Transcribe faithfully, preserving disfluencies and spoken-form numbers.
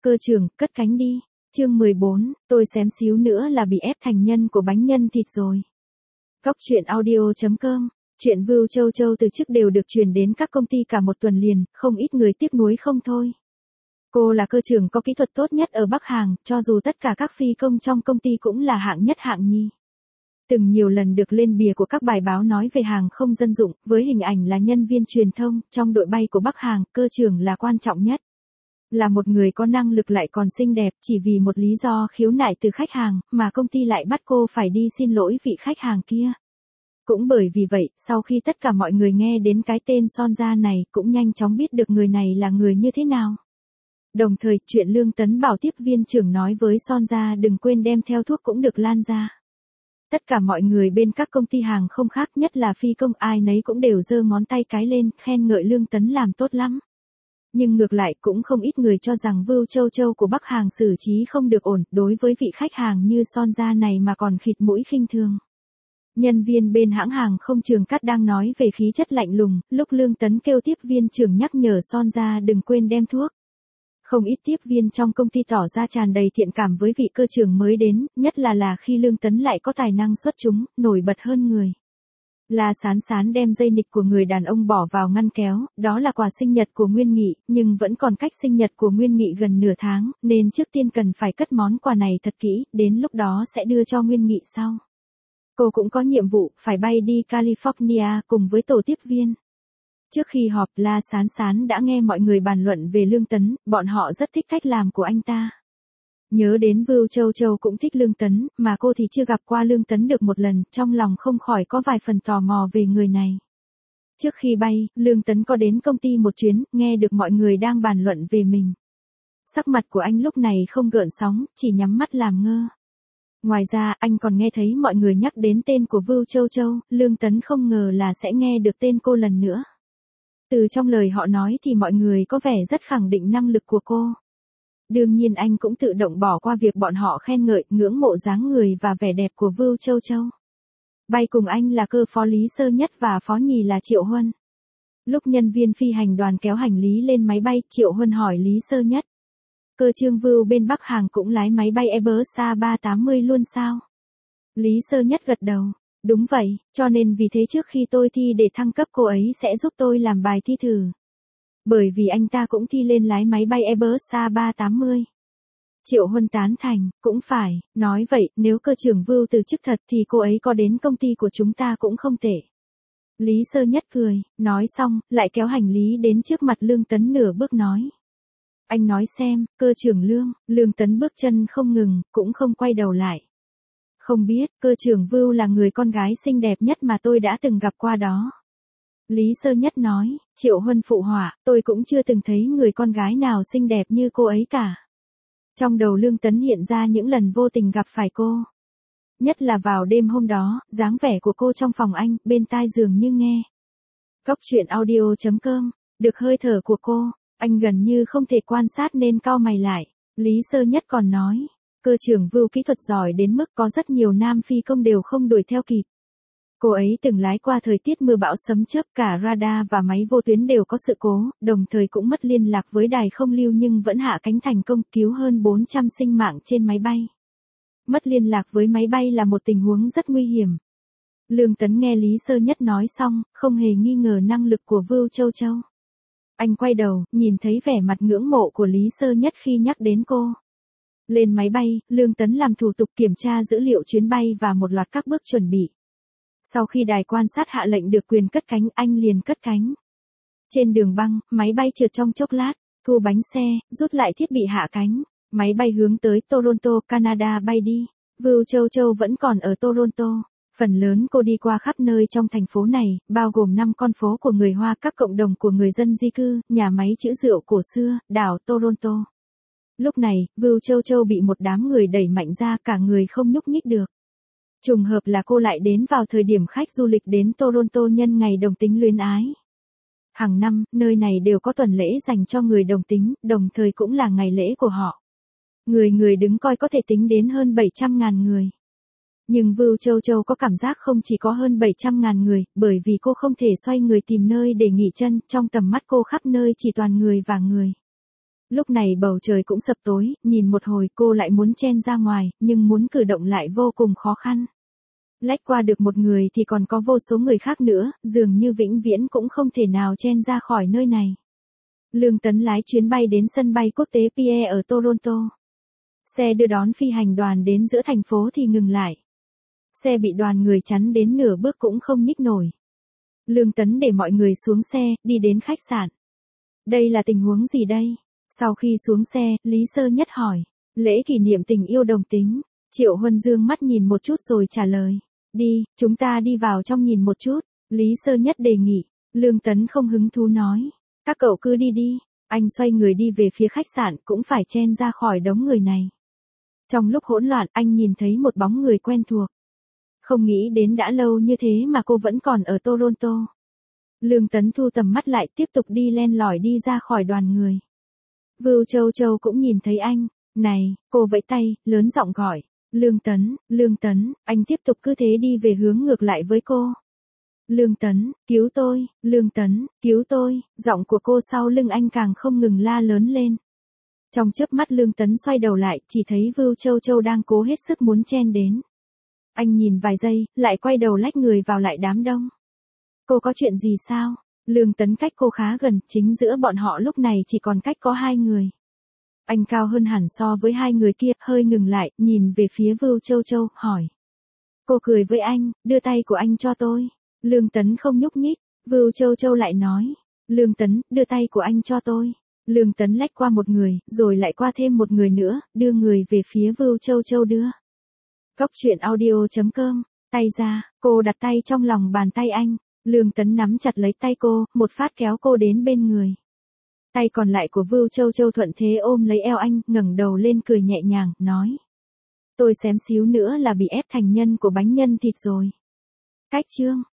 Cơ trưởng, cất cánh đi. Chương mười bốn, tôi xém xíu nữa là bị ép thành nhân của bánh nhân thịt rồi. Góc truyện audio chấm com. Chuyện Vưu Châu Châu từ trước đều được truyền đến các công ty cả một tuần liền, không ít người tiếc nuối không thôi. Cô là cơ trưởng có kỹ thuật tốt nhất ở Bắc Hàng, cho dù tất cả các phi công trong công ty cũng là hạng nhất hạng nhì. Từng nhiều lần được lên bìa của các bài báo nói về hàng không dân dụng, với hình ảnh là nhân viên truyền thông, trong đội bay của Bắc Hàng, cơ trưởng là quan trọng nhất. Là một người có năng lực lại còn xinh đẹp, chỉ vì một lý do khiếu nại từ khách hàng, mà công ty lại bắt cô phải đi xin lỗi vị khách hàng kia. Cũng bởi vì vậy, sau khi tất cả mọi người nghe đến cái tên Sonja này, cũng nhanh chóng biết được người này là người như thế nào. Đồng thời, chuyện Lương Tấn bảo tiếp viên trưởng nói với Sonja đừng quên đem theo thuốc cũng được lan ra. Tất cả mọi người bên các công ty hàng không khác, nhất là phi công, ai nấy cũng đều giơ ngón tay cái lên, khen ngợi Lương Tấn làm tốt lắm. Nhưng ngược lại cũng không ít người cho rằng Vưu Châu Châu của Bắc Hàng xử trí không được ổn, đối với vị khách hàng như Sonja này mà còn khịt mũi khinh thường. Nhân viên bên hãng hàng không Trường Cát đang nói về khí chất lạnh lùng, lúc Lương Tấn kêu tiếp viên trưởng nhắc nhở Sonja đừng quên đem thuốc. Không ít tiếp viên trong công ty tỏ ra tràn đầy thiện cảm với vị cơ trưởng mới đến, nhất là là khi Lương Tấn lại có tài năng xuất chúng, nổi bật hơn người. La Sán Sán đem dây nịch của người đàn ông bỏ vào ngăn kéo, đó là quà sinh nhật của Nguyên Nghị, nhưng vẫn còn cách sinh nhật của Nguyên Nghị gần nửa tháng, nên trước tiên cần phải cất món quà này thật kỹ, đến lúc đó sẽ đưa cho Nguyên Nghị sau. Cô cũng có nhiệm vụ, phải bay đi California cùng với tổ tiếp viên. Trước khi họp, La Sán Sán đã nghe mọi người bàn luận về Lương Tấn, bọn họ rất thích cách làm của anh ta. Nhớ đến Vưu Châu Châu cũng thích Lương Tấn, mà cô thì chưa gặp qua Lương Tấn được một lần, trong lòng không khỏi có vài phần tò mò về người này. Trước khi bay, Lương Tấn có đến công ty một chuyến, nghe được mọi người đang bàn luận về mình. Sắc mặt của anh lúc này không gợn sóng, chỉ nhắm mắt làm ngơ. Ngoài ra, anh còn nghe thấy mọi người nhắc đến tên của Vưu Châu Châu, Lương Tấn không ngờ là sẽ nghe được tên cô lần nữa. Từ trong lời họ nói thì mọi người có vẻ rất khẳng định năng lực của cô. Đương nhiên anh cũng tự động bỏ qua việc bọn họ khen ngợi, ngưỡng mộ dáng người và vẻ đẹp của Vưu Châu Châu. Bay cùng anh là cơ phó Lý Sơ Nhất và phó nhì là Triệu Huân. Lúc nhân viên phi hành đoàn kéo hành lý lên máy bay, Triệu Huân hỏi Lý Sơ Nhất. Cơ Trương Vưu bên Bắc Hàng cũng lái máy bay Airbus A ba tám mươi luôn sao? Lý Sơ Nhất gật đầu. Đúng vậy, cho nên vì thế trước khi tôi thi để thăng cấp cô ấy sẽ giúp tôi làm bài thi thử. Bởi vì anh ta cũng thi lên lái máy bay Airbus A ba tám mươi. Triệu Huân tán thành, cũng phải, nói vậy, nếu cơ trưởng Vưu từ chức thật thì cô ấy có đến công ty của chúng ta cũng không tệ. Lý Sơ Nhất cười, nói xong, lại kéo hành lý đến trước mặt Lương Tấn nửa bước nói. Anh nói xem, cơ trưởng Lương, Lương Tấn bước chân không ngừng, cũng không quay đầu lại. Không biết, cơ trưởng Vưu là người con gái xinh đẹp nhất mà tôi đã từng gặp qua đó. Lý Sơ Nhất nói, Triệu Huân phụ họa, tôi cũng chưa từng thấy người con gái nào xinh đẹp như cô ấy cả. Trong đầu Lương Tấn hiện ra những lần vô tình gặp phải cô. Nhất là vào đêm hôm đó, dáng vẻ của cô trong phòng anh, bên tai dường như nghe. Góc truyện audio chấm com, được hơi thở của cô, anh gần như không thể quan sát nên cau mày lại. Lý Sơ Nhất còn nói, cơ trưởng Vưu kỹ thuật giỏi đến mức có rất nhiều nam phi công đều không đuổi theo kịp. Cô ấy từng lái qua thời tiết mưa bão sấm chớp, cả radar và máy vô tuyến đều có sự cố, đồng thời cũng mất liên lạc với đài không lưu nhưng vẫn hạ cánh thành công, cứu hơn bốn trăm sinh mạng trên máy bay. Mất liên lạc với máy bay là một tình huống rất nguy hiểm. Lương Tấn nghe Lý Sơ Nhất nói xong, không hề nghi ngờ năng lực của Vưu Châu Châu. Anh quay đầu, nhìn thấy vẻ mặt ngưỡng mộ của Lý Sơ Nhất khi nhắc đến cô. Lên máy bay, Lương Tấn làm thủ tục kiểm tra dữ liệu chuyến bay và một loạt các bước chuẩn bị. Sau khi đài quan sát hạ lệnh được quyền cất cánh, anh liền cất cánh. Trên đường băng, máy bay trượt trong chốc lát, thu bánh xe, rút lại thiết bị hạ cánh. Máy bay hướng tới Toronto, Canada bay đi. Vưu Châu Châu vẫn còn ở Toronto. Phần lớn cô đi qua khắp nơi trong thành phố này, bao gồm năm con phố của người Hoa, các cộng đồng của người dân di cư, nhà máy trữ rượu cổ xưa, đảo Toronto. Lúc này, Vưu Châu Châu bị một đám người đẩy mạnh ra, cả người không nhúc nhích được. Trùng hợp là cô lại đến vào thời điểm khách du lịch đến Toronto nhân ngày đồng tính luyến ái. Hàng năm, nơi này đều có tuần lễ dành cho người đồng tính, đồng thời cũng là ngày lễ của họ. Người người đứng coi có thể tính đến hơn bảy trăm ngàn người. Nhưng Vưu Châu Châu có cảm giác không chỉ có hơn bảy trăm ngàn người, bởi vì cô không thể xoay người tìm nơi để nghỉ chân, trong tầm mắt cô khắp nơi chỉ toàn người và người. Lúc này bầu trời cũng sập tối, nhìn một hồi cô lại muốn chen ra ngoài, nhưng muốn cử động lại vô cùng khó khăn. Lách qua được một người thì còn có vô số người khác nữa, dường như vĩnh viễn cũng không thể nào chen ra khỏi nơi này. Lương Tấn lái chuyến bay đến sân bay quốc tế Pierre ở Toronto. Xe đưa đón phi hành đoàn đến giữa thành phố thì ngừng lại. Xe bị đoàn người chắn đến nửa bước cũng không nhích nổi. Lương Tấn để mọi người xuống xe, đi đến khách sạn. Đây là tình huống gì đây? Sau khi xuống xe, Lý Sơ Nhất hỏi. Lễ kỷ niệm tình yêu đồng tính. Triệu Huân dương mắt nhìn một chút rồi trả lời. Đi, chúng ta đi vào trong nhìn một chút. Lý Sơ Nhất đề nghị. Lương Tấn không hứng thú nói. Các cậu cứ đi đi. Anh xoay người đi về phía khách sạn, cũng phải chen ra khỏi đống người này. Trong lúc hỗn loạn, anh nhìn thấy một bóng người quen thuộc. Không nghĩ đến đã lâu như thế mà cô vẫn còn ở Toronto. Lương Tấn thu tầm mắt lại, tiếp tục đi len lỏi đi ra khỏi đoàn người. Vưu Châu Châu cũng nhìn thấy anh. Này, cô vẫy tay, lớn giọng gọi. Lương Tấn, Lương Tấn, anh tiếp tục cứ thế đi về hướng ngược lại với cô. Lương Tấn, cứu tôi, Lương Tấn, cứu tôi, giọng của cô sau lưng anh càng không ngừng la lớn lên. Trong chớp mắt Lương Tấn xoay đầu lại, chỉ thấy Vưu Châu Châu đang cố hết sức muốn chen đến. Anh nhìn vài giây, lại quay đầu lách người vào lại đám đông. Cô có chuyện gì sao? Lương Tấn cách cô khá gần, chính giữa bọn họ lúc này chỉ còn cách có hai người. Anh cao hơn hẳn so với hai người kia, hơi ngừng lại, nhìn về phía Vưu Châu Châu, hỏi. Cô cười với anh, đưa tay của anh cho tôi. Lương Tấn không nhúc nhích, Vưu Châu Châu lại nói. Lương Tấn, đưa tay của anh cho tôi. Lương Tấn lách qua một người, rồi lại qua thêm một người nữa, đưa người về phía Vưu Châu Châu đưa. Góc truyện audio chấm com, tay ra, cô đặt tay trong lòng bàn tay anh. Lương Tấn nắm chặt lấy tay cô, một phát kéo cô đến bên người. Tay còn lại của Vưu Châu Châu thuận thế ôm lấy eo anh, ngẩng đầu lên cười nhẹ nhàng, nói. Tôi xém xíu nữa là bị ép thành nhân của bánh nhân thịt rồi. Cách chương.